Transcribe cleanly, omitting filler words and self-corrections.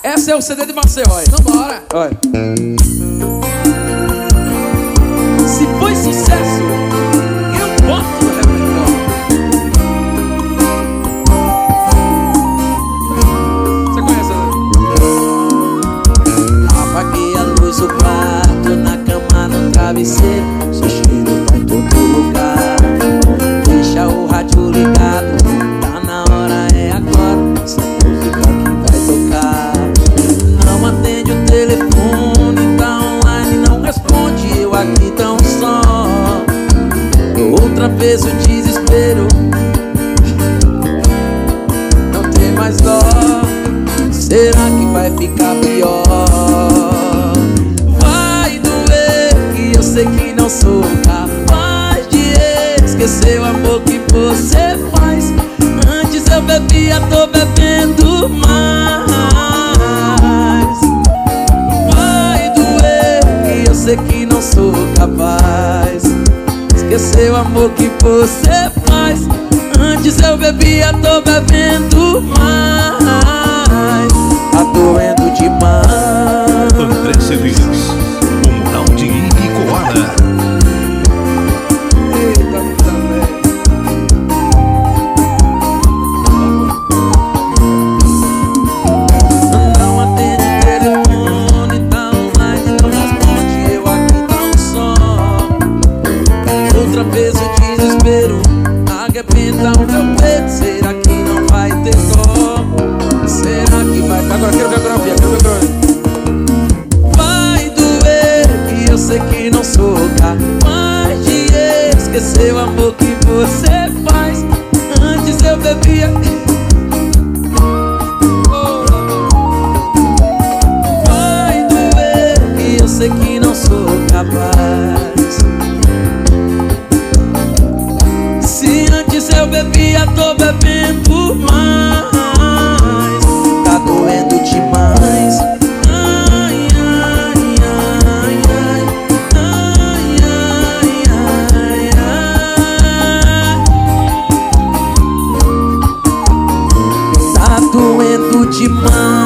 Esse é o CD de Maceió, olha. Vambora. Olha. Se foi sucesso, eu boto no repertório. Você conhece essa? Apaguei a luz do quarto, na cama, no travesseiro. Seu cheiro tá em todo lugar. Deixa o rádio ligado, tá na hora, é agora. Essa música que vai tocar. Não atende o telefone, tá online, não responde. Eu aqui tão só. Outra vez o desespero. Não tem mais dó. Será que vai ficar pior? Vai doer, que eu sei que não sou capaz de esquecer o amor que você faz. Antes eu bebia, tô bebendo mais. Vai doer, que eu sei que não sou capaz de esquecer o amor que você faz. Antes eu bebia, tô bebendo mais. Tá doendo demais. André Cedeiros, o mural de Ibicoara. Eita, puta merda. Não atende o telefone, tá online, não responde. Eu aqui tão só. Outra vez o desespero arrebenta o meu peito. Será que não vai ter dó? Será que vai? Agora quero ver a grafia, quero ver a grafia. Vai doer, que eu sei que não sou capaz de esquecer o amor que você faz. Antes eu bebia. Vai doer, que eu sei que não sou capaz. Se antes eu bebia, tô bebendo mais. Tá doendo demais. Ai, ai, ai, ai. Ai, ai, ai, ai. Tá doendo demais.